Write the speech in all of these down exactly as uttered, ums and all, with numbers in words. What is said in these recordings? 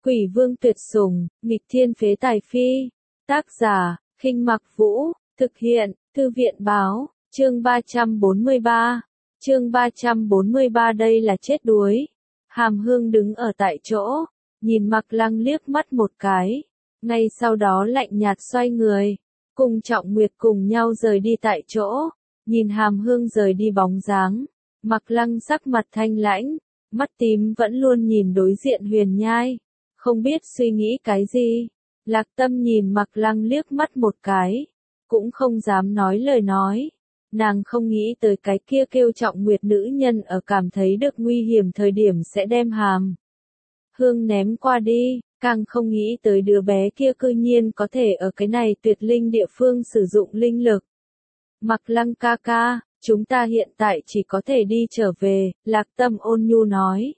Quỷ vương tuyệt sủng, nghịch thiên phế tài phi. Tác giả, Khinh Mặc Vũ, thực hiện, Thư viện báo, chương ba trăm bốn mươi ba. Chương ba trăm bốn mươi ba đây là chết đuối. Hàm Hương đứng ở tại chỗ, nhìn Mạc Lăng liếc mắt một cái, ngay sau đó lạnh nhạt xoay người, cùng Trọng Nguyệt cùng nhau rời đi tại chỗ, nhìn Hàm Hương rời đi bóng dáng, Mạc Lăng sắc mặt thanh lãnh, mắt tím vẫn luôn nhìn đối diện Huyền Nhai, không biết suy nghĩ cái gì. Lạc Tâm nhìn Mạc Lăng liếc mắt một cái, cũng không dám nói lời nói. Nàng không nghĩ tới cái kia kêu Trọng Nguyệt nữ nhân ở cảm thấy được nguy hiểm thời điểm sẽ đem Hàm Hương ném qua đi, càng không nghĩ tới đứa bé kia cư nhiên có thể ở cái này tuyệt linh địa phương sử dụng linh lực. Mạc Lăng ca ca, chúng ta hiện tại chỉ có thể đi trở về, Lạc Tâm ôn nhu nói.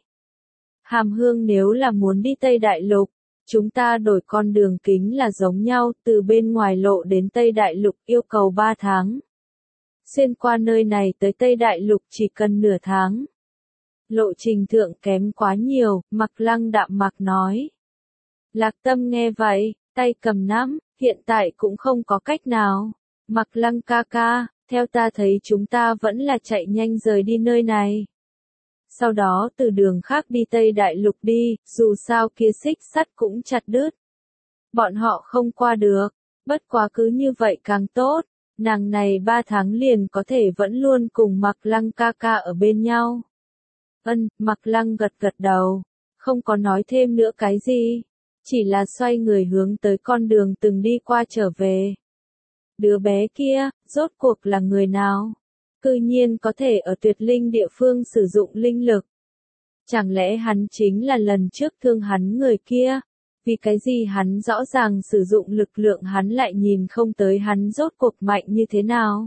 Hàm Hương nếu là muốn đi Tây Đại Lục, chúng ta đổi con đường kính là giống nhau, từ bên ngoài lộ đến Tây Đại Lục yêu cầu ba tháng. Xuyên qua nơi này tới Tây Đại Lục chỉ cần nửa tháng. Lộ trình thượng kém quá nhiều, Mạc Lăng đạm mạc nói. Lạc Tâm nghe vậy, tay cầm nắm, hiện tại cũng không có cách nào. Mạc Lăng ca ca, theo ta thấy chúng ta vẫn là chạy nhanh rời đi nơi này. Sau đó từ đường khác đi Tây Đại Lục đi, dù sao kia xích sắt cũng chặt đứt. Bọn họ không qua được, bất quá cứ như vậy càng tốt, nàng này ba tháng liền có thể vẫn luôn cùng Mạc Lăng ca ca ở bên nhau. Ân, Mạc Lăng gật gật đầu, không có nói thêm nữa cái gì, chỉ là xoay người hướng tới con đường từng đi qua trở về. Đứa bé kia, rốt cuộc là người nào? Cư nhiên có thể ở tuyệt linh địa phương sử dụng linh lực. Chẳng lẽ hắn chính là lần trước thương hắn người kia? Vì cái gì hắn rõ ràng sử dụng lực lượng hắn lại nhìn không tới hắn rốt cuộc mạnh như thế nào?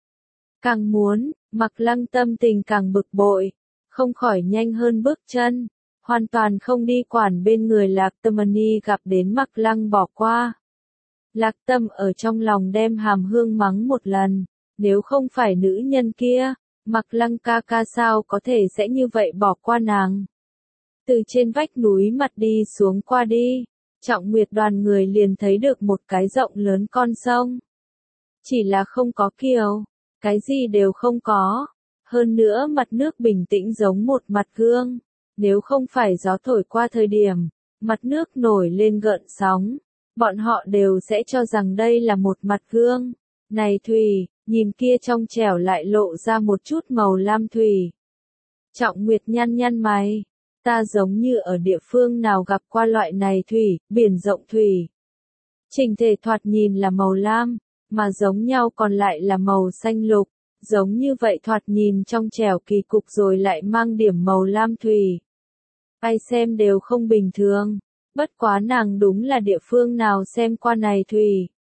Càng muốn, Mạc Lăng tâm tình càng bực bội, không khỏi nhanh hơn bước chân, hoàn toàn không đi quản bên người Lạc Tâm-ni gặp đến Mạc Lăng bỏ qua. Lạc Tâm ở trong lòng đem Hàm Hương mắng một lần, nếu không phải nữ nhân kia, Mạc Lăng ca ca sao có thể sẽ như vậy bỏ qua nàng. Từ trên vách núi mặt đi xuống qua đi, Trọng Nguyệt đoàn người liền thấy được một cái rộng lớn con sông. Chỉ là không có kiều, cái gì đều không có, hơn nữa mặt nước bình tĩnh giống một mặt gương, nếu không phải gió thổi qua thời điểm, mặt nước nổi lên gợn sóng, bọn họ đều sẽ cho rằng đây là một mặt gương. Này thủy, nhìn kia trong trẻo lại lộ ra một chút màu lam thủy. Trọng Nguyệt nhăn nhăn mày, ta giống như ở địa phương nào gặp qua loại này thủy, biển rộng thủy. Trình thể thoạt nhìn là màu lam, mà giống nhau còn lại là màu xanh lục, giống như vậy thoạt nhìn trong trẻo kỳ cục rồi lại mang điểm màu lam thủy. Ai xem đều không bình thường, bất quá nàng đúng là địa phương nào xem qua này thủy.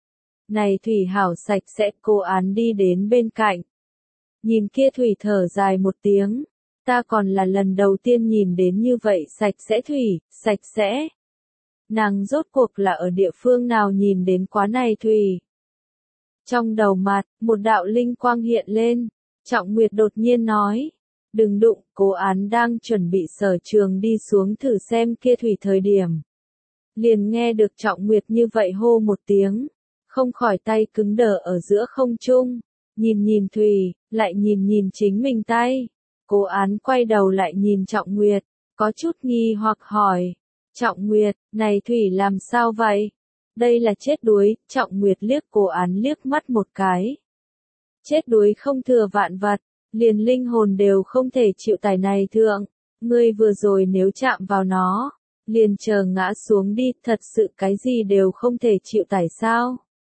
Này thủy hảo sạch sẽ, cô án đi đến bên cạnh. Nhìn kia thủy thở dài một tiếng, ta còn là lần đầu tiên nhìn đến như vậy sạch sẽ thủy, sạch sẽ. Nàng rốt cuộc là ở địa phương nào nhìn đến quá này thủy. Trong đầu mặt, một đạo linh quang hiện lên, Trọng Nguyệt đột nhiên nói, đừng đụng, cố án đang chuẩn bị sở trường đi xuống thử xem kia thủy thời điểm. Liền nghe được Trọng Nguyệt như vậy hô một tiếng. Không khỏi tay cứng đờ ở giữa không trung, nhìn nhìn thủy, lại nhìn nhìn chính mình tay. Cố án quay đầu lại nhìn Trọng Nguyệt, có chút nghi hoặc hỏi. Trọng Nguyệt, này thủy làm sao vậy? Đây là chết đuối, Trọng Nguyệt liếc cố án liếc mắt một cái. Chết đuối không thừa vạn vật, liền linh hồn đều không thể chịu tải này thượng. Ngươi vừa rồi nếu chạm vào nó, liền chờ ngã xuống đi, thật sự cái gì đều không thể chịu tải sao?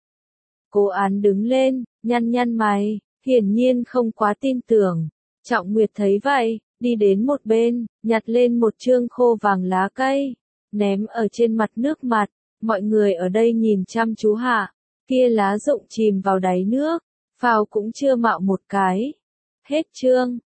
Cố án đứng lên, nhăn nhăn mày, hiển nhiên không quá tin tưởng. Trọng Nguyệt thấy vậy, đi đến một bên, nhặt lên một chương khô vàng lá cây, ném ở trên mặt nước mặt, mọi người ở đây nhìn chăm chú hạ, kia lá rụng chìm vào đáy nước, phao cũng chưa mạo một cái. Hết chương.